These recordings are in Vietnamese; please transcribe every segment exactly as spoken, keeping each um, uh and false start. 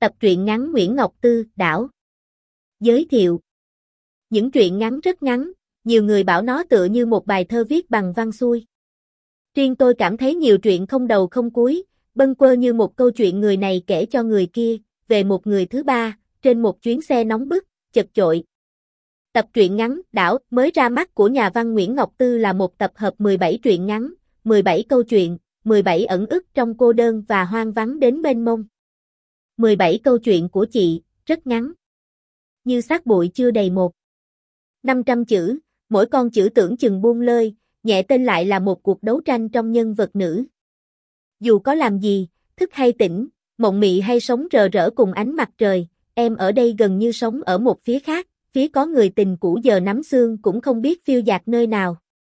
Tập truyện ngắn Nguyễn Ngọc Tư, Đảo. Giới thiệu. Những truyện ngắn rất ngắn, nhiều người bảo nó tựa như một bài thơ viết bằng văn xuôi. Riêng tôi cảm thấy nhiều truyện không đầu không cuối, bâng quơ như một câu chuyện người này kể cho người kia, về một người thứ ba, trên một chuyến xe nóng bức, chật chội. Tập truyện ngắn Đảo mới ra mắt của nhà văn Nguyễn Ngọc Tư là một tập hợp mười bảy truyện ngắn, mười bảy câu chuyện, mười bảy ẩn ức trong cô đơn và hoang vắng đến mênh mông. mười bảy câu chuyện của chị, rất ngắn. Như xác bụi chưa đầy một. năm trăm chữ, mỗi con chữ tưởng chừng buông lơi, nhẹ tên lại là một cuộc đấu tranh trong nhân vật nữ. Dù có làm gì, thức hay tỉnh, mộng mị hay sống rờ rỡ cùng ánh mặt trời, em ở đây gần như sống ở một phía khác, phía có người tình cũ giờ nắm xương cũng không biết phiêu dạt nơi nào.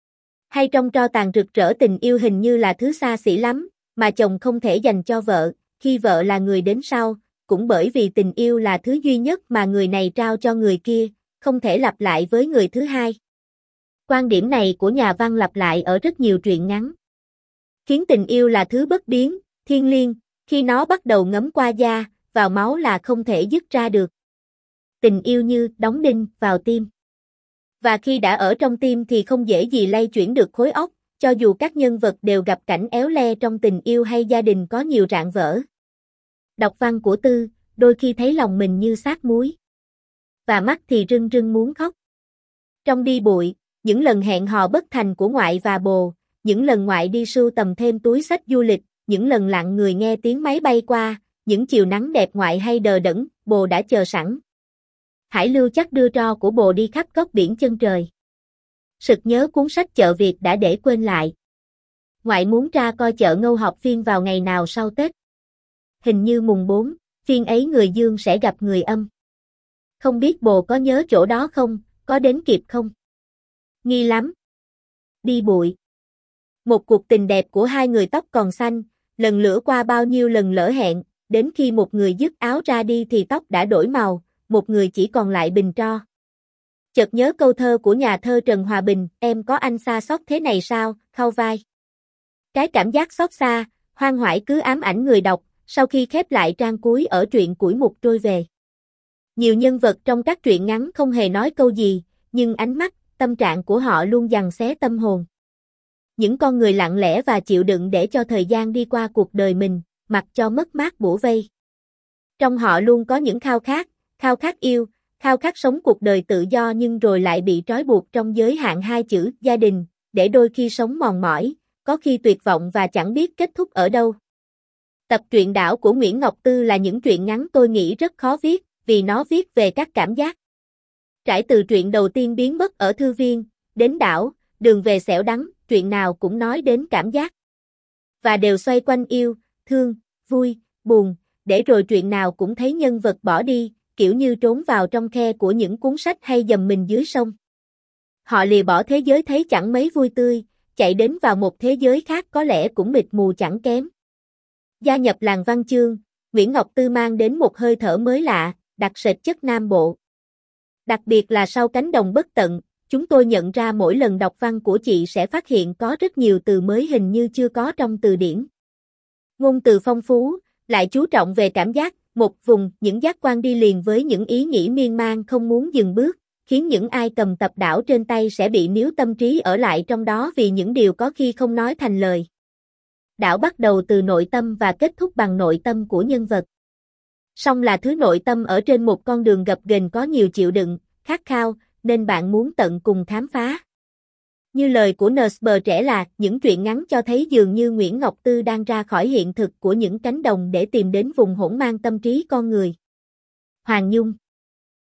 Hay trong tro tàn rực rỡ tình yêu hình như là thứ xa xỉ lắm, mà chồng không thể dành cho vợ, khi vợ là người đến sau, cũng bởi vì tình yêu là thứ duy nhất mà người này trao cho người kia, không thể lặp lại với người thứ hai. Quan điểm này của nhà văn lặp lại ở rất nhiều truyện ngắn. Khiến tình yêu là thứ bất biến, thiêng liêng, khi nó bắt đầu ngấm qua da, vào máu là không thể dứt ra được. Tình yêu như đóng đinh vào tim. Và khi đã ở trong tim thì không dễ gì lay chuyển được khối óc, cho dù các nhân vật đều gặp cảnh éo le trong tình yêu hay gia đình có nhiều rạn vỡ. Đọc văn của Tư, đôi khi thấy lòng mình như xác muối. Và mắt thì rưng rưng muốn khóc. Trong đi bụi, những lần hẹn hò bất thành của ngoại và bồ, những lần ngoại đi sưu tầm thêm túi xách du lịch, những lần lặng người nghe tiếng máy bay qua, những chiều nắng đẹp ngoại hay đờ đẫn, bồ đã chờ sẵn. Hải lưu chắc đưa tro của bồ đi khắp góc biển chân trời. Sực nhớ cuốn sách Chợ Việt đã để quên lại. Ngoại muốn ra coi chợ Ngâu họp phiên vào ngày nào sau Tết. Hình như mùng bốn, phiên ấy người dương sẽ gặp người âm. Không biết bồ có nhớ chỗ đó không, có đến kịp không? Nghi lắm. Đi bụi. Một cuộc tình đẹp của hai người tóc còn xanh, lần lữa qua bao nhiêu lần lỡ hẹn, đến khi một người dứt áo ra đi thì tóc đã đổi màu, một người chỉ còn lại bình tro. Chợt nhớ câu thơ của nhà thơ Trần Hòa Bình, em có anh xa xót thế này sao, khâu vai. Cái cảm giác xót xa, hoang hoải cứ ám ảnh người đọc, sau khi khép lại trang cuối ở truyện Củi Mục Trôi Về. Nhiều nhân vật trong các truyện ngắn không hề nói câu gì, nhưng ánh mắt, tâm trạng của họ luôn giằng xé tâm hồn. Những con người lặng lẽ và chịu đựng để cho thời gian đi qua cuộc đời mình, mặc cho mất mát bủa vây. Trong họ luôn có những khao khát, khao khát yêu, khao khát sống cuộc đời tự do nhưng rồi lại bị trói buộc trong giới hạn hai chữ gia đình, để đôi khi sống mòn mỏi, có khi tuyệt vọng và chẳng biết kết thúc ở đâu. Tập truyện Đảo của Nguyễn Ngọc Tư là những truyện ngắn tôi nghĩ rất khó viết, vì nó viết về các cảm giác. Trải từ truyện đầu tiên biến mất ở thư viên, đến Đảo, đường về xẻo đắng, truyện nào cũng nói đến cảm giác. Và đều xoay quanh yêu, thương, vui, buồn, để rồi truyện nào cũng thấy nhân vật bỏ đi, kiểu như trốn vào trong khe của những cuốn sách hay dầm mình dưới sông. Họ lìa bỏ thế giới thấy chẳng mấy vui tươi, chạy đến vào một thế giới khác có lẽ cũng mịt mù chẳng kém. Gia nhập làng văn chương, Nguyễn Ngọc Tư mang đến một hơi thở mới lạ, đặc sệt chất Nam Bộ. Đặc biệt là sau Cánh đồng bất tận, chúng tôi nhận ra mỗi lần đọc văn của chị sẽ phát hiện có rất nhiều từ mới hình như chưa có trong từ điển. Ngôn từ phong phú, lại chú trọng về cảm giác, một vùng, những giác quan đi liền với những ý nghĩ miên man không muốn dừng bước, khiến những ai cầm tập Đảo trên tay sẽ bị níu tâm trí ở lại trong đó vì những điều có khi không nói thành lời. Đảo bắt đầu từ nội tâm và kết thúc bằng nội tâm của nhân vật. Song là thứ nội tâm ở trên một con đường gập ghềnh có nhiều chịu đựng, khát khao, nên bạn muốn tận cùng khám phá. Như lời của Nsb trẻ là, những truyện ngắn cho thấy dường như Nguyễn Ngọc Tư đang ra khỏi hiện thực của những cánh đồng để tìm đến vùng hỗn mang tâm trí con người. Hoàng Nhung.